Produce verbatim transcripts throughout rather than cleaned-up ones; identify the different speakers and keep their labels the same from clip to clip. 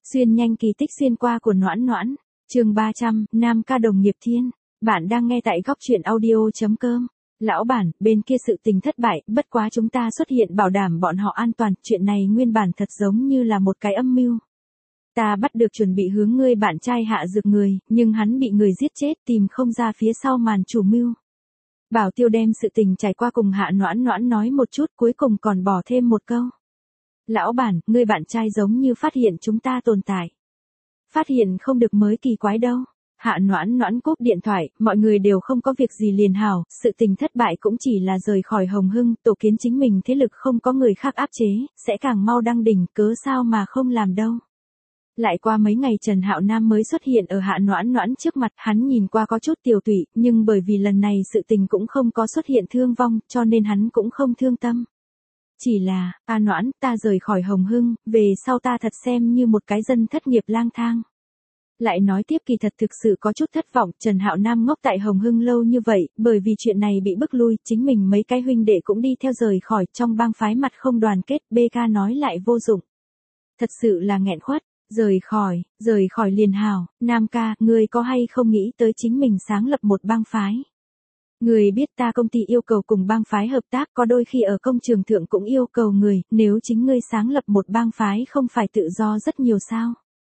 Speaker 1: Xuyên nhanh kỳ tích xuyên qua của Noãn Noãn. Chương ba trăm, Nam ca đồng nghiệp thiên. Bạn đang nghe tại góc truyện audio.com. Lão bản, bên kia sự tình thất bại, bất quá chúng ta xuất hiện bảo đảm bọn họ an toàn, chuyện này nguyên bản thật giống như là một cái âm mưu. Ta bắt được chuẩn bị hướng ngươi bạn trai hạ dược người, nhưng hắn bị người giết chết, tìm không ra phía sau màn chủ mưu. Bảo Tiêu đem sự tình trải qua cùng Hạ Noãn Noãn nói một chút, cuối cùng còn bỏ thêm một câu. Lão bản, ngươi bạn trai giống như phát hiện chúng ta tồn tại. Phát hiện không được mới kỳ quái đâu. Hạ Noãn Noãn cúp điện thoại, mọi người đều không có việc gì liền hảo, sự tình thất bại cũng chỉ là rời khỏi Hồng Hưng, tổ kiến chính mình thế lực không có người khác áp chế, sẽ càng mau đăng đỉnh, cớ sao mà không làm đâu. Lại qua mấy ngày Trần Hạo Nam mới xuất hiện ở Hạ Noãn Noãn trước mặt, hắn nhìn qua có chút tiều tụy, nhưng bởi vì lần này sự tình cũng không có xuất hiện thương vong, cho nên hắn cũng không thương tâm. Chỉ là, a Noãn, ta rời khỏi Hồng Hưng, về sau ta thật xem như một cái dân thất nghiệp lang thang. Lại nói tiếp kỳ thật thực sự có chút thất vọng, Trần Hạo Nam ngốc tại Hồng Hưng lâu như vậy, bởi vì chuyện này bị bức lui, chính mình mấy cái huynh đệ cũng đi theo rời khỏi, trong bang phái mặt không đoàn kết, bê ca nói lại vô dụng. Thật sự là nghẹn khuất, rời khỏi, rời khỏi liền hào, Nam ca, ngươi có hay không nghĩ tới chính mình sáng lập một bang phái? Người biết ta công ty yêu cầu cùng bang phái hợp tác, có đôi khi ở công trường thượng cũng yêu cầu người, nếu chính ngươi sáng lập một bang phái không phải tự do rất nhiều sao?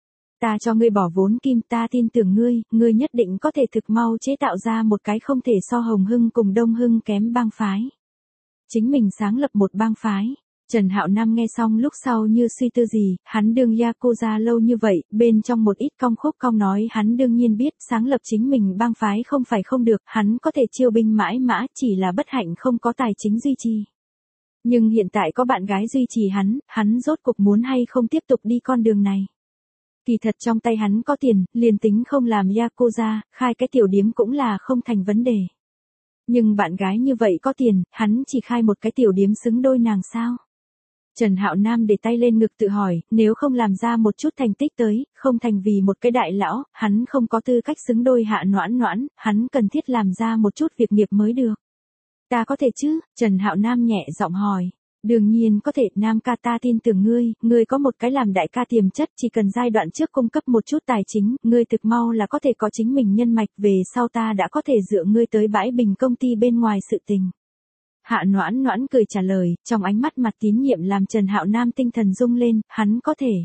Speaker 1: Ta cho ngươi bỏ vốn kim, ta tin tưởng ngươi, ngươi nhất định có thể thực mau chế tạo ra một cái không thể so Hồng Hưng cùng Đông Hưng kém bang phái. Chính mình sáng lập một bang phái. Trần Hạo Nam nghe xong lúc sau như suy tư gì, hắn đương Yakuza lâu như vậy, bên trong một ít cong khúc cong nói hắn đương nhiên biết sáng lập chính mình bang phái không phải không được, hắn có thể chiêu binh mãi mã, chỉ là bất hạnh không có tài chính duy trì. Nhưng hiện tại có bạn gái duy trì hắn, hắn rốt cuộc muốn hay không tiếp tục đi con đường này. Kỳ thật trong tay hắn có tiền, liền tính không làm Yakuza, khai cái tiểu điếm cũng là không thành vấn đề. Nhưng bạn gái như vậy có tiền, hắn chỉ khai một cái tiểu điếm xứng đôi nàng sao? Trần Hạo Nam để tay lên ngực tự hỏi, nếu không làm ra một chút thành tích tới, không thành vì một cái đại lão, hắn không có tư cách xứng đôi Hạ Noãn Noãn, hắn cần thiết làm ra một chút việc nghiệp mới được. Ta có thể chứ? Trần Hạo Nam nhẹ giọng hỏi. Đương nhiên có thể, Nam ca, ta tin tưởng ngươi, ngươi có một cái làm đại ca tiềm chất, chỉ cần giai đoạn trước cung cấp một chút tài chính, ngươi thực mau là có thể có chính mình nhân mạch, về sau ta đã có thể dựa ngươi tới bãi bình công ty bên ngoài sự tình. Hạ Noãn Noãn cười trả lời, trong ánh mắt mặt tín nhiệm làm Trần Hạo Nam tinh thần rung lên, hắn có thể.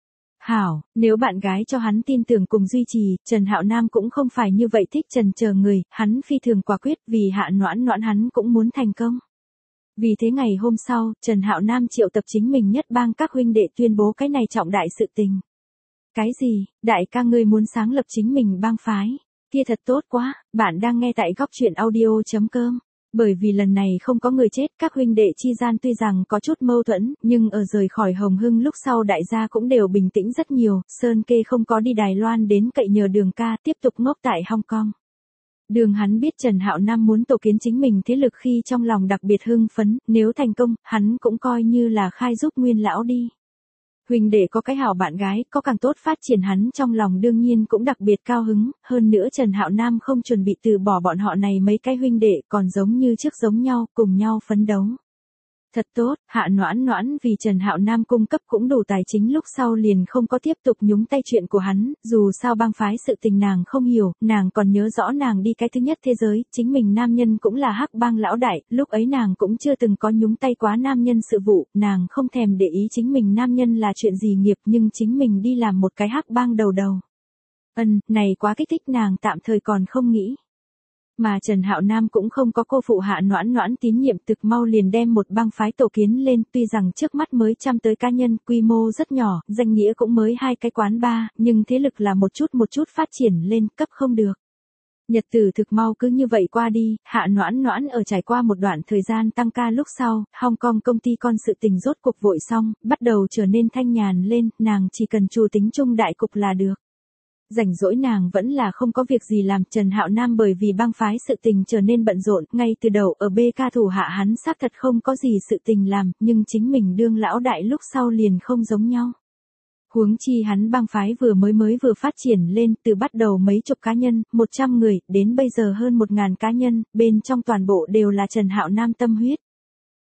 Speaker 1: Hảo, nếu bạn gái cho hắn tin tưởng cùng duy trì, Trần Hạo Nam cũng không phải như vậy thích trần chờ người, hắn phi thường quả quyết, vì Hạ Noãn Noãn hắn cũng muốn thành công. Vì thế ngày hôm sau, Trần Hạo Nam triệu tập chính mình nhất bang các huynh đệ tuyên bố cái này trọng đại sự tình. Cái gì, đại ca ngươi muốn sáng lập chính mình bang phái? Kia thật tốt quá, bạn đang nghe tại góc truyện audio.com. Bởi vì lần này không có người chết, các huynh đệ chi gian tuy rằng có chút mâu thuẫn, nhưng ở rời khỏi Hồng Hưng lúc sau đại gia cũng đều bình tĩnh rất nhiều, Sơn Kê không có đi Đài Loan đến cậy nhờ Đường ca tiếp tục ngốc tại Hong Kong. Đường hắn biết Trần Hạo Nam muốn tổ kiến chính mình thế lực khi trong lòng đặc biệt hưng phấn, nếu thành công, hắn cũng coi như là khai giúp nguyên lão đi. Huynh đệ có cái hảo bạn gái, có càng tốt phát triển hắn trong lòng đương nhiên cũng đặc biệt cao hứng, hơn nữa Trần Hạo Nam không chuẩn bị từ bỏ bọn họ này mấy cái huynh đệ, còn giống như trước giống nhau, cùng nhau phấn đấu. Thật tốt, Hạ Noãn Noãn vì Trần Hạo Nam cung cấp cũng đủ tài chính lúc sau liền không có tiếp tục nhúng tay chuyện của hắn, dù sao bang phái sự tình nàng không hiểu, nàng còn nhớ rõ nàng đi cái thứ nhất thế giới, chính mình nam nhân cũng là hắc bang lão đại, lúc ấy nàng cũng chưa từng có nhúng tay quá nam nhân sự vụ, nàng không thèm để ý chính mình nam nhân là chuyện gì nghiệp nhưng chính mình đi làm một cái hắc bang đầu đầu. Ân, này quá kích thích nàng tạm thời còn không nghĩ. Mà Trần Hạo Nam cũng không có cô phụ Hạ Noãn Noãn tín nhiệm thực mau liền đem một bang phái tổ kiến lên, tuy rằng trước mắt mới trăm tới cá nhân, quy mô rất nhỏ, danh nghĩa cũng mới hai cái quán bar, nhưng thế lực là một chút một chút phát triển lên, cấp không được. Nhật tử thực mau cứ như vậy qua đi, Hạ Noãn Noãn ở trải qua một đoạn thời gian tăng ca lúc sau, Hong Kong công ty con sự tình rốt cuộc vội xong, bắt đầu trở nên thanh nhàn lên, nàng chỉ cần chủ tính chung đại cục là được. Rảnh rỗi nàng vẫn là không có việc gì làm, Trần Hạo Nam bởi vì bang phái sự tình trở nên bận rộn, ngay từ đầu ở bê ca thủ hạ hắn xác thật không có gì sự tình làm, nhưng chính mình đương lão đại lúc sau liền không giống nhau. Huống chi hắn bang phái vừa mới mới vừa phát triển lên, từ bắt đầu mấy chục cá nhân, một trăm người, đến bây giờ hơn một ngàn cá nhân, bên trong toàn bộ đều là Trần Hạo Nam tâm huyết.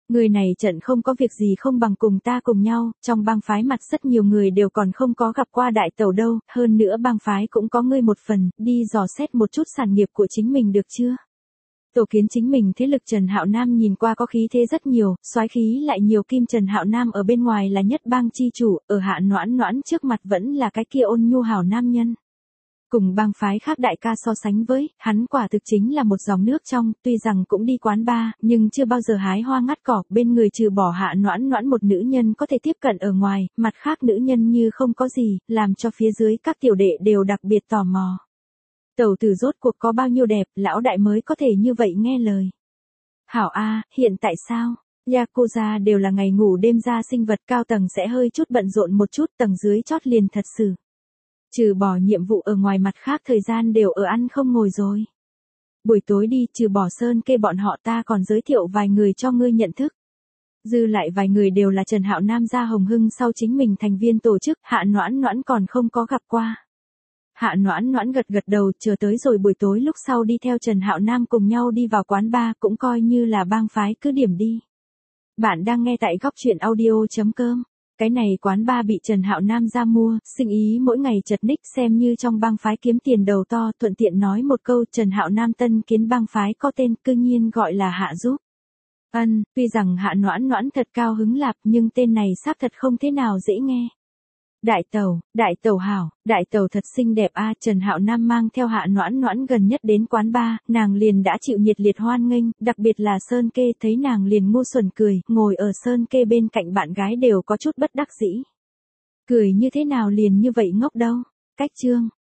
Speaker 1: Người này trận không có việc gì không bằng cùng ta cùng nhau, trong bang phái mặt rất nhiều người đều còn không có gặp qua đại tẩu đâu, hơn nữa bang phái cũng có ngươi một phần, đi dò xét một chút sản nghiệp của chính mình được chưa? Tổ kiến chính mình thế lực Trần Hạo Nam nhìn qua có khí thế rất nhiều, soái khí lại nhiều kim Trần Hạo Nam ở bên ngoài là nhất bang chi chủ, ở Hạ Noãn Noãn trước mặt vẫn là cái kia ôn nhu hảo nam nhân. Cùng bang phái khác đại ca so sánh với, hắn quả thực chính là một dòng nước trong, tuy rằng cũng đi quán bar, nhưng chưa bao giờ hái hoa ngắt cỏ, bên người trừ bỏ Hạ Noãn Noãn một nữ nhân có thể tiếp cận ở ngoài, mặt khác nữ nhân như không có gì, làm cho phía dưới các tiểu đệ đều đặc biệt tò mò. Tẩu tử rốt cuộc có bao nhiêu đẹp, lão đại mới có thể như vậy nghe lời. Hảo A, hiện tại sao? Yakuza đều là ngày ngủ đêm ra sinh vật, cao tầng sẽ hơi chút bận rộn một chút, tầng dưới chót liền thật sự. Trừ bỏ nhiệm vụ ở ngoài mặt khác thời gian đều ở ăn không ngồi rồi. Buổi tối đi, trừ bỏ Sơn Kê bọn họ ta còn giới thiệu vài người cho ngươi nhận thức. Dư lại vài người đều là Trần Hạo Nam gia Hồng Hưng sau chính mình thành viên tổ chức, Hạ Noãn Noãn còn không có gặp qua. Hạ Noãn Noãn gật gật đầu, chờ tới rồi buổi tối lúc sau đi theo Trần Hạo Nam cùng nhau đi vào quán bar, cũng coi như là bang phái cứ điểm đi. Bạn đang nghe tại góc truyện audio.com. Cái này quán bar bị Trần Hạo Nam ra mua, sinh ý mỗi ngày chật ních, xem như trong bang phái kiếm tiền đầu to, thuận tiện nói một câu, Trần Hạo Nam tân kiến bang phái có tên cư nhiên gọi là Hạ Giúp. Ân, tuy rằng Hạ Noãn Noãn thật cao hứng lạp, nhưng tên này xác thật không thế nào dễ nghe. Đại tẩu, đại tẩu hảo, đại tẩu thật xinh đẹp a. Trần Hạo Nam mang theo Hạ Noãn Noãn gần nhất đến quán bar, nàng liền đã chịu nhiệt liệt hoan nghênh, đặc biệt là Sơn Kê thấy nàng liền ngu xuẩn cười, ngồi ở Sơn Kê bên cạnh bạn gái đều có chút bất đắc dĩ. Cười như thế nào liền như vậy ngốc đâu. Cách chương,